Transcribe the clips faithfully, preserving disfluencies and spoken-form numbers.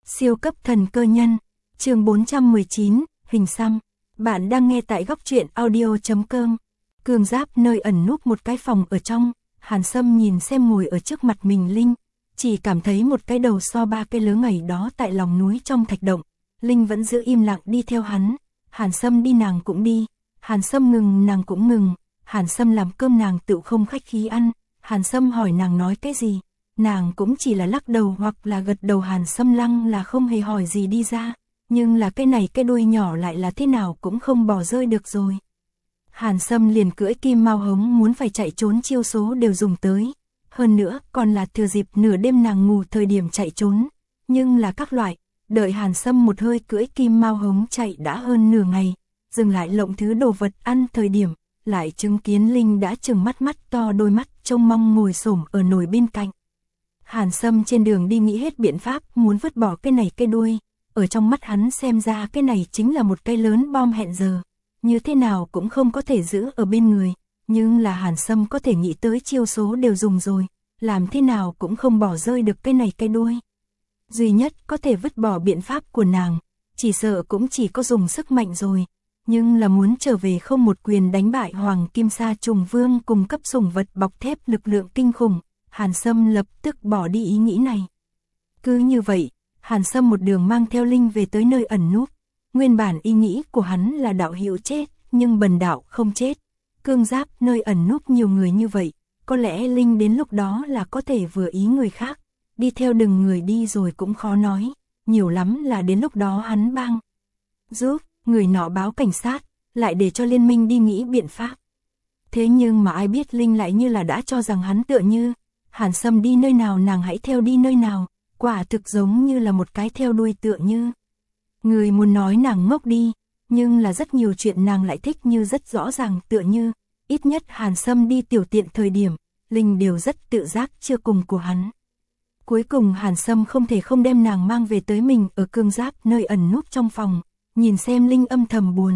Siêu cấp thần cơ nhân, chương bốn trăm mười chín, hình xăm. Bạn đang nghe tại góc truyện audio chấm com. Cường Giáp nơi ẩn núp một cái phòng ở trong, Hàn Sâm nhìn xem ngồi ở trước mặt mình Linh, chỉ cảm thấy một cái đầu so ba cái lớn ngày đó tại lòng núi trong thạch động. Linh vẫn giữ im lặng đi theo hắn, Hàn Sâm đi nàng cũng đi, Hàn Sâm ngừng nàng cũng ngừng, Hàn Sâm làm cơm nàng tự không khách khí ăn, Hàn Sâm hỏi nàng nói cái gì, nàng cũng chỉ là lắc đầu hoặc là gật đầu. Hàn Sâm lăng là không hề hỏi gì đi ra, nhưng là cái này cái đuôi nhỏ lại là thế nào cũng không bỏ rơi được rồi. Hàn Sâm liền cưỡi kim mao hống muốn phải chạy trốn chiêu số đều dùng tới, hơn nữa còn là thừa dịp nửa đêm nàng ngủ thời điểm chạy trốn, nhưng là các loại, đợi Hàn Sâm một hơi cưỡi kim mao hống chạy đã hơn nửa ngày, dừng lại lộng thứ đồ vật ăn thời điểm, lại chứng kiến Linh đã trừng mắt mắt to đôi mắt trông mong ngồi xổm ở nồi bên cạnh. Hàn Sâm trên đường đi nghĩ hết biện pháp muốn vứt bỏ cái này cái đuôi, ở trong mắt hắn xem ra cái này chính là một cái lớn bom hẹn giờ, như thế nào cũng không có thể giữ ở bên người, nhưng là Hàn Sâm có thể nghĩ tới chiêu số đều dùng rồi, làm thế nào cũng không bỏ rơi được cái này cái đuôi. Duy nhất có thể vứt bỏ biện pháp của nàng, chỉ sợ cũng chỉ có dùng sức mạnh rồi, nhưng là muốn trở về không một quyền đánh bại Hoàng Kim Sa Trùng Vương cùng cấp sủng vật bọc thép lực lượng kinh khủng, Hàn Sâm lập tức bỏ đi ý nghĩ này. Cứ như vậy, Hàn Sâm một đường mang theo Linh về tới nơi ẩn núp, nguyên bản ý nghĩ của hắn là đạo hữu chết, nhưng bần đạo không chết. Cương Giáp nơi ẩn núp nhiều người như vậy, có lẽ Linh đến lúc đó là có thể vừa ý người khác, đi theo đừng người đi rồi cũng khó nói, nhiều lắm là đến lúc đó hắn bang giúp người nọ báo cảnh sát, lại để cho liên minh đi nghĩ biện pháp. Thế nhưng mà ai biết Linh lại như là đã cho rằng hắn tựa như, Hàn Sâm đi nơi nào nàng hãy theo đi nơi nào, quả thực giống như là một cái theo đuôi tựa như. Người muốn nói nàng ngốc đi, nhưng là rất nhiều chuyện nàng lại thích như rất rõ ràng tựa như, ít nhất Hàn Sâm đi tiểu tiện thời điểm, Linh đều rất tự giác chưa cùng của hắn. Cuối cùng Hàn Sâm không thể không đem nàng mang về tới mình ở Cương Giáp nơi ẩn núp trong phòng, nhìn xem Linh âm thầm buồn.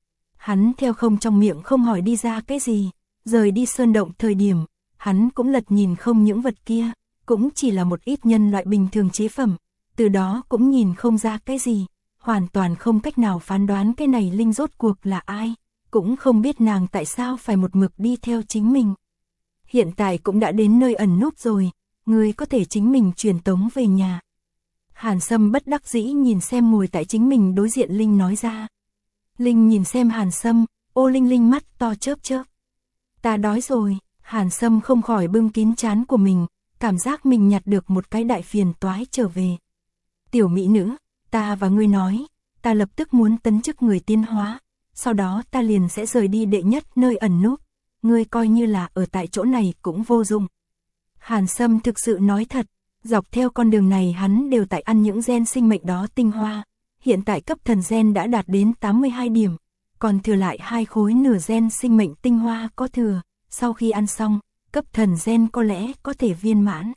Hắn theo không trong miệng không hỏi đi ra cái gì, rời đi sơn động thời điểm, hắn cũng lật nhìn không những vật kia, cũng chỉ là một ít nhân loại bình thường chế phẩm, từ đó cũng nhìn không ra cái gì, hoàn toàn không cách nào phán đoán cái này Linh rốt cuộc là ai, cũng không biết nàng tại sao phải một mực đi theo chính mình. Hiện tại cũng đã đến nơi ẩn núp rồi, người có thể chính mình truyền tống về nhà. Hàn Sâm bất đắc dĩ nhìn xem ngồi tại chính mình đối diện Linh nói ra. Linh nhìn xem Hàn Sâm, ô Linh Linh mắt to chớp chớp. Ta đói rồi, Hàn Sâm không khỏi bưng kín trán của mình, cảm giác mình nhặt được một cái đại phiền toái trở về. Tiểu mỹ nữ, ta và ngươi nói, ta lập tức muốn tấn chức người tiến hóa, sau đó ta liền sẽ rời đi đệ nhất nơi ẩn núp, ngươi coi như là ở tại chỗ này cũng vô dụng. Hàn Sâm thực sự nói thật, dọc theo con đường này hắn đều tại ăn những gen sinh mệnh đó tinh hoa, hiện tại cấp thần gen đã đạt đến tám mươi hai điểm, còn thừa lại hai khối nửa gen sinh mệnh tinh hoa có thừa, sau khi ăn xong, cấp thần gen có lẽ có thể viên mãn.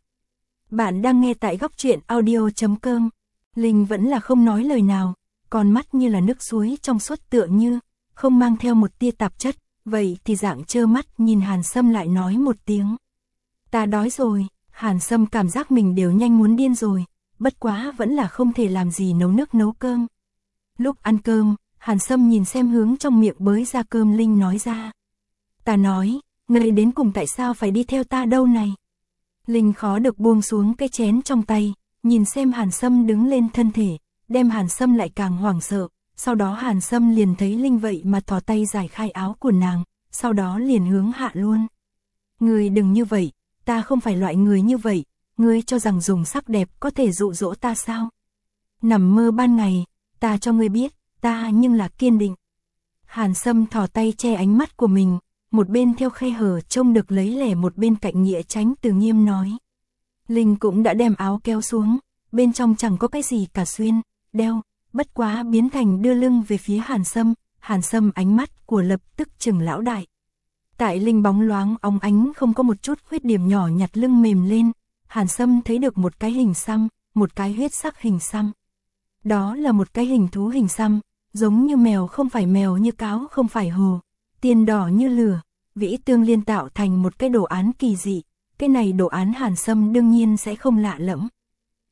Bạn đang nghe tại góc truyện audio chấm com. Linh vẫn là không nói lời nào, con mắt như là nước suối trong suốt tựa như, không mang theo một tia tạp chất, vậy thì dạng trơ mắt nhìn Hàn Sâm lại nói một tiếng. Ta đói rồi, Hàn Sâm cảm giác mình đều nhanh muốn điên rồi, bất quá vẫn là không thể làm gì nấu nước nấu cơm. Lúc ăn cơm, Hàn Sâm nhìn xem hướng trong miệng bới ra cơm Linh nói ra. Ta nói, ngươi đến cùng tại sao phải đi theo ta đâu này? Linh khó được buông xuống cái chén trong tay, nhìn xem Hàn Sâm đứng lên thân thể, đem Hàn Sâm lại càng hoảng sợ, sau đó Hàn Sâm liền thấy Linh vậy mà thò tay giải khai áo của nàng, sau đó liền hướng hạ luôn. Ngươi đừng như vậy, ta không phải loại người như vậy, ngươi cho rằng dùng sắc đẹp có thể dụ dỗ ta sao? Nằm mơ ban ngày, ta cho ngươi biết, ta nhưng là kiên định. Hàn Sâm thò tay che ánh mắt của mình, một bên theo khe hở trông được lấy lẻ một bên cạnh nghĩa tránh từ nghiêm nói. Linh cũng đã đem áo kéo xuống, bên trong chẳng có cái gì cả xuyên, đeo, bất quá biến thành đưa lưng về phía Hàn Sâm, Hàn Sâm ánh mắt của lập tức chừng lão đại. Tại Linh bóng loáng óng ánh không có một chút khuyết điểm nhỏ nhặt lưng mềm lên, Hàn Sâm thấy được một cái hình xăm, một cái huyết sắc hình xăm. Đó là một cái hình thú hình xăm, giống như mèo không phải mèo như cáo không phải hồ, tiền đỏ như lửa, vĩ tương liên tạo thành một cái đồ án kỳ dị, cái này đồ án Hàn Sâm đương nhiên sẽ không lạ lẫm.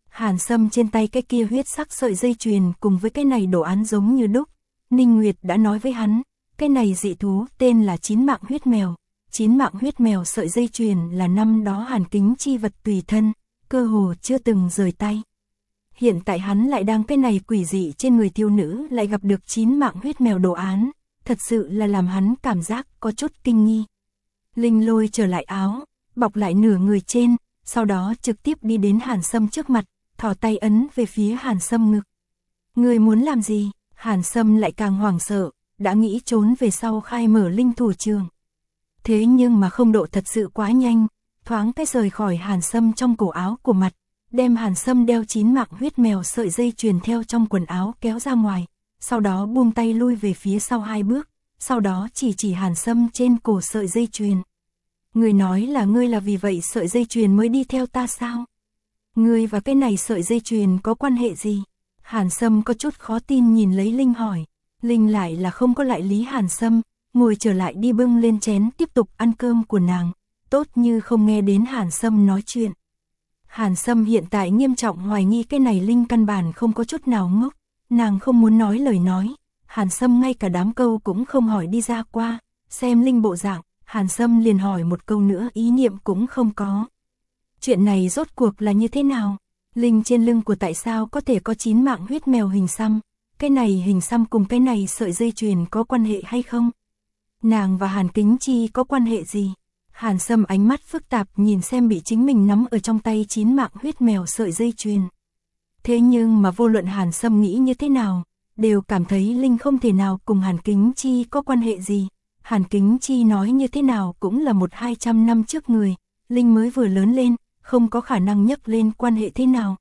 Hàn Sâm trên tay cái kia huyết sắc sợi dây chuyền cùng với cái này đồ án giống như đúc. Ninh Nguyệt đã nói với hắn, cái này dị thú tên là chín mạng huyết mèo. Chín mạng huyết mèo sợi dây chuyền là năm đó Hàn Kính Chi vật tùy thân, cơ hồ chưa từng rời tay. Hiện tại hắn lại đang cái này quỷ dị trên người thiếu nữ lại gặp được chín mạng huyết mèo đồ án, thật sự là làm hắn cảm giác có chút kinh nghi. Linh lôi trở lại áo, bọc lại nửa người trên, sau đó trực tiếp đi đến Hàn Sâm trước mặt, thò tay ấn về phía Hàn Sâm ngực. Người muốn làm gì? Hàn Sâm lại càng hoảng sợ, đã nghĩ trốn về sau khai mở linh thủ trường. Thế nhưng mà không độ thật sự quá nhanh, thoáng cái rời khỏi Hàn Sâm trong cổ áo của mặt, đem Hàn Sâm đeo chín mạng huyết mèo sợi dây chuyền theo trong quần áo kéo ra ngoài, sau đó buông tay lui về phía sau hai bước, sau đó chỉ chỉ Hàn Sâm trên cổ sợi dây chuyền. Người nói là ngươi là vì vậy sợi dây chuyền mới đi theo ta sao? Ngươi và cái này sợi dây chuyền có quan hệ gì? Hàn Sâm có chút khó tin nhìn lấy Linh hỏi. Linh lại là không có lại lý Hàn Sâm, ngồi trở lại đi bưng lên chén tiếp tục ăn cơm của nàng, tốt như không nghe đến Hàn Sâm nói chuyện. Hàn Sâm hiện tại nghiêm trọng hoài nghi cái này Linh căn bản không có chút nào ngốc, nàng không muốn nói lời nói, Hàn Sâm ngay cả đám câu cũng không hỏi đi ra qua, xem Linh bộ dạng, Hàn Sâm liền hỏi một câu nữa ý niệm cũng không có. Chuyện này rốt cuộc là như thế nào? Linh trên lưng của tại sao có thể có chín mạng huyết mèo hình xăm? Cái này hình xăm cùng cái này sợi dây chuyền có quan hệ hay không? Nàng và Hàn Kính Chi có quan hệ gì? Hàn Sâm ánh mắt phức tạp nhìn xem bị chính mình nắm ở trong tay chín mạng huyết mèo sợi dây chuyền. Thế nhưng mà vô luận Hàn Sâm nghĩ như thế nào, đều cảm thấy Linh không thể nào cùng Hàn Kính Chi có quan hệ gì. Hàn Kính Chi nói như thế nào cũng là một hai trăm năm trước người, Linh mới vừa lớn lên, không có khả năng nhắc lên quan hệ thế nào.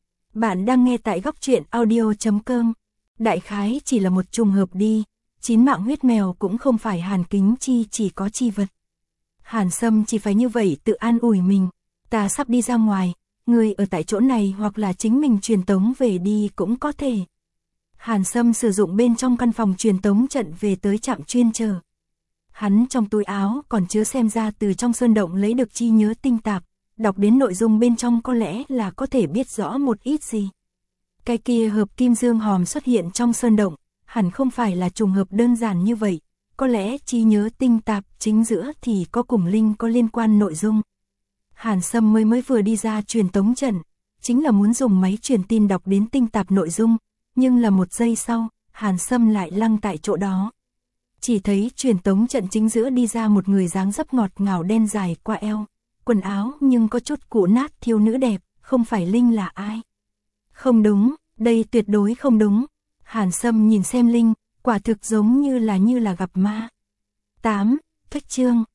Bạn đang nghe tại góc truyện audio chấm com. Đại khái chỉ là một trùng hợp đi, chín mạng huyết mèo cũng không phải Hàn Kính Chi chỉ có chi vật. Hàn Sâm chỉ phải như vậy tự an ủi mình, ta sắp đi ra ngoài, người ở tại chỗ này hoặc là chính mình truyền tống về đi cũng có thể. Hàn Sâm sử dụng bên trong căn phòng truyền tống trận về tới trạm chuyên chờ. Hắn trong túi áo còn chứa xem ra từ trong sơn động lấy được chi nhớ tinh tạp, đọc đến nội dung bên trong có lẽ là có thể biết rõ một ít gì. Cái kia hợp kim dương hòm xuất hiện trong sơn động, hẳn không phải là trùng hợp đơn giản như vậy, có lẽ chi nhớ tinh tạp chính giữa thì có cùng Linh có liên quan nội dung. Hàn Sâm mới mới vừa đi ra truyền tống trận, chính là muốn dùng máy truyền tin đọc đến tinh tạp nội dung, nhưng là một giây sau, Hàn Sâm lại lăng tại chỗ đó. Chỉ thấy truyền tống trận chính giữa đi ra một người dáng dấp ngọt ngào đen dài qua eo, quần áo nhưng có chút cũ nát thiếu nữ đẹp, không phải Linh là ai? Không đúng, đây tuyệt đối không đúng. Hàn Sâm nhìn xem Linh, quả thực giống như là như là gặp ma. tám. Phách chương